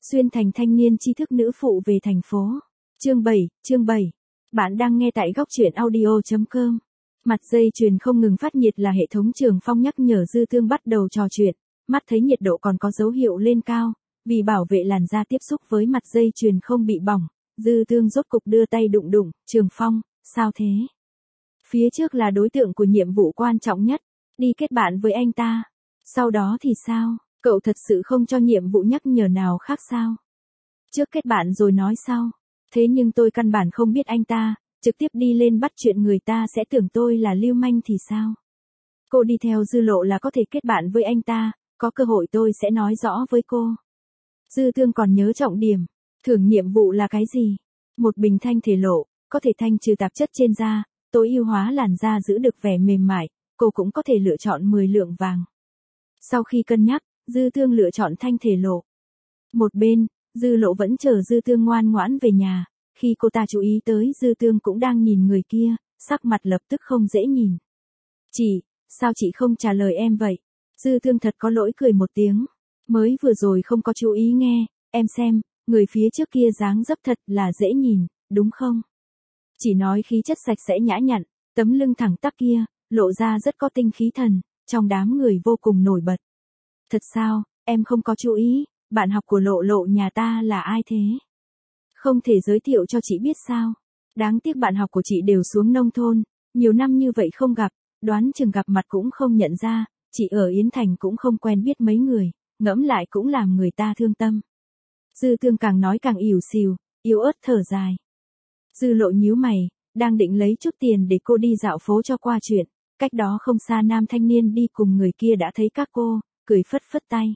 Xuyên thành thanh niên tri thức nữ phụ về thành phố. Chương 7. Bạn đang nghe tại góc truyện audio.com. Mặt dây chuyền không ngừng phát nhiệt là hệ thống Trường Phong nhắc nhở Dư Thương bắt đầu trò chuyện. Mắt thấy nhiệt độ còn có dấu hiệu lên cao, vì bảo vệ làn da tiếp xúc với mặt dây chuyền không bị bỏng, Dư Thương rốt cục đưa tay đụng, Trường Phong, sao thế? Phía trước là đối tượng của nhiệm vụ quan trọng nhất, đi kết bạn với anh ta. Sau đó thì sao? Cậu thật sự không cho nhiệm vụ nhắc nhở nào khác sao? Trước kết bạn rồi nói sau. Thế nhưng tôi căn bản không biết anh ta, trực tiếp đi lên bắt chuyện người ta sẽ tưởng tôi là lưu manh thì sao? Cô đi theo Dư Lộ là có thể kết bạn với anh ta, có cơ hội tôi sẽ nói rõ với cô. Dư Thương còn nhớ trọng điểm, thưởng nhiệm vụ là cái gì? Một bình thanh thể lộ, có thể thanh trừ tạp chất trên da, tối ưu hóa làn da giữ được vẻ mềm mại, cô cũng có thể lựa chọn 10 lượng vàng. Sau khi cân nhắc, Dư Thương lựa chọn thanh thể lộ. Một bên, Dư Lộ vẫn chờ Dư Thương ngoan ngoãn về nhà, khi cô ta chú ý tới Dư Thương cũng đang nhìn người kia, sắc mặt lập tức không dễ nhìn. Chị, sao chị không trả lời em vậy? Dư Thương thật có lỗi cười một tiếng. Mới vừa rồi không có chú ý nghe, em xem, người phía trước kia dáng dấp thật là dễ nhìn, đúng không? Chỉ nói khí chất sạch sẽ nhã nhặn, tấm lưng thẳng tắp kia, lộ ra rất có tinh khí thần, trong đám người vô cùng nổi bật. Thật sao, em không có chú ý, bạn học của Lộ Lộ nhà ta là ai thế? Không thể giới thiệu cho chị biết sao? Đáng tiếc bạn học của chị đều xuống nông thôn, nhiều năm như vậy không gặp, đoán chừng gặp mặt cũng không nhận ra, chị ở Yến Thành cũng không quen biết mấy người, ngẫm lại cũng làm người ta thương tâm. Dư Thương càng nói càng ỉu xìu, yếu ớt thở dài. Dư Lộ nhíu mày, đang định lấy chút tiền để cô đi dạo phố cho qua chuyện, cách đó không xa nam thanh niên đi cùng người kia đã thấy các cô, cười phất phất tay.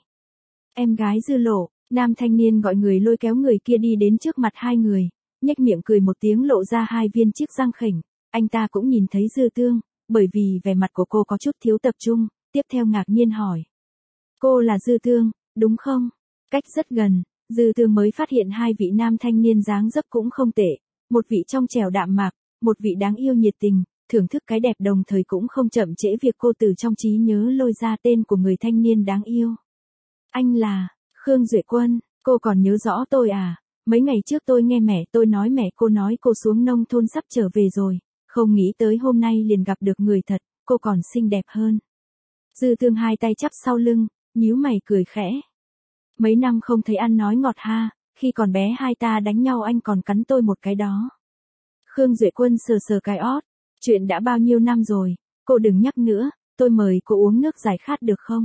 Em gái Dư Lộ, nam thanh niên gọi người lôi kéo người kia đi đến trước mặt hai người, nhếch miệng cười một tiếng lộ ra hai viên chiếc răng khểnh, anh ta cũng nhìn thấy Dư Thương, bởi vì vẻ mặt của cô có chút thiếu tập trung, tiếp theo ngạc nhiên hỏi. Cô là Dư Thương, đúng không? Cách rất gần, Dư Thương mới phát hiện hai vị nam thanh niên dáng dấp cũng không tệ, một vị trong trẻo đạm mạc, một vị đáng yêu nhiệt tình, thưởng thức cái đẹp đồng thời cũng không chậm trễ việc cô từ trong trí nhớ lôi ra tên của người thanh niên đáng yêu. Anh là Khương Duệ Quân, cô còn nhớ rõ tôi à? Mấy ngày trước tôi nghe mẹ tôi nói mẹ cô nói cô xuống nông thôn sắp trở về rồi, không nghĩ tới hôm nay liền gặp được người thật, cô còn xinh đẹp hơn. Dư Thương hai tay chắp sau lưng, nhíu mày cười khẽ. Mấy năm không thấy ăn nói ngọt ha, khi còn bé hai ta đánh nhau anh còn cắn tôi một cái đó. Khương Duệ Quân sờ sờ cái ót, chuyện đã bao nhiêu năm rồi, cô đừng nhắc nữa, tôi mời cô uống nước giải khát được không?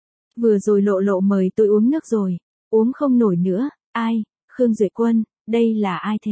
Vừa rồi Lộ Lộ mời tôi uống nước rồi, uống không nổi nữa, ai, Khương Duệ Quân, đây là ai thế?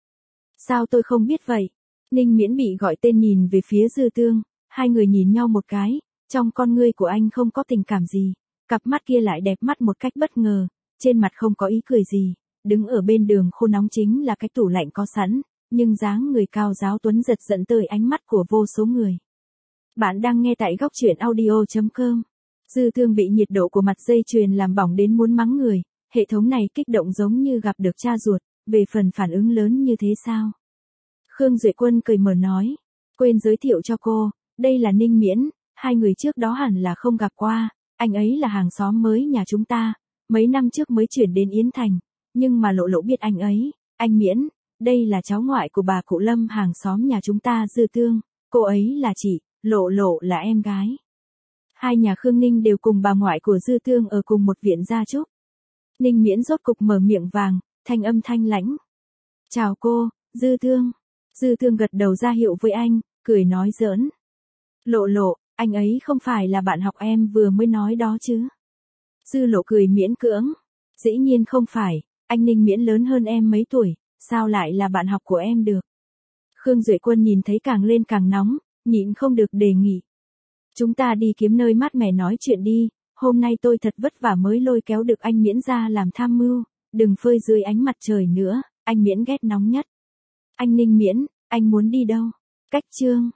Sao tôi không biết vậy? Ninh Miễn bị gọi tên nhìn về phía Dư Thương, hai người nhìn nhau một cái, trong con ngươi của anh không có tình cảm gì, cặp mắt kia lại đẹp mắt một cách bất ngờ, trên mặt không có ý cười gì, đứng ở bên đường khô nóng chính là cái tủ lạnh có sẵn, nhưng dáng người cao giáo tuấn giật dẫn tới ánh mắt của vô số người. Bạn đang nghe tại góc truyện audio.com. Dư Thương bị nhiệt độ của mặt dây chuyền làm bỏng đến muốn mắng người, hệ thống này kích động giống như gặp được cha ruột, về phần phản ứng lớn như thế sao? Khương Duệ Quân cười mở nói, quên giới thiệu cho cô, đây là Ninh Miễn, hai người trước đó hẳn là không gặp qua, anh ấy là hàng xóm mới nhà chúng ta, mấy năm trước mới chuyển đến Yến Thành, nhưng mà Lộ Lộ biết anh ấy, anh Miễn, đây là cháu ngoại của bà cụ Lâm hàng xóm nhà chúng ta Dư Thương, cô ấy là chị, Lộ Lộ là em gái. Hai nhà Khương Ninh đều cùng bà ngoại của Dư Thương ở cùng một viện gia chúc. Ninh Miễn rốt cục mở miệng vàng, thanh âm thanh lãnh. Chào cô, Dư Thương. Dư Thương gật đầu ra hiệu với anh, cười nói giỡn. Lộ Lộ, anh ấy không phải là bạn học em vừa mới nói đó chứ? Dư Lộ cười miễn cưỡng. Dĩ nhiên không phải, anh Ninh Miễn lớn hơn em mấy tuổi, sao lại là bạn học của em được? Khương Duệ Quân nhìn thấy càng lên càng nóng, nhịn không được đề nghị. Chúng ta đi kiếm nơi mát mẻ nói chuyện đi, hôm nay tôi thật vất vả mới lôi kéo được anh Miễn ra làm tham mưu, đừng phơi dưới ánh mặt trời nữa, anh Miễn ghét nóng nhất. Anh Ninh Miễn, anh muốn đi đâu? Cách chương.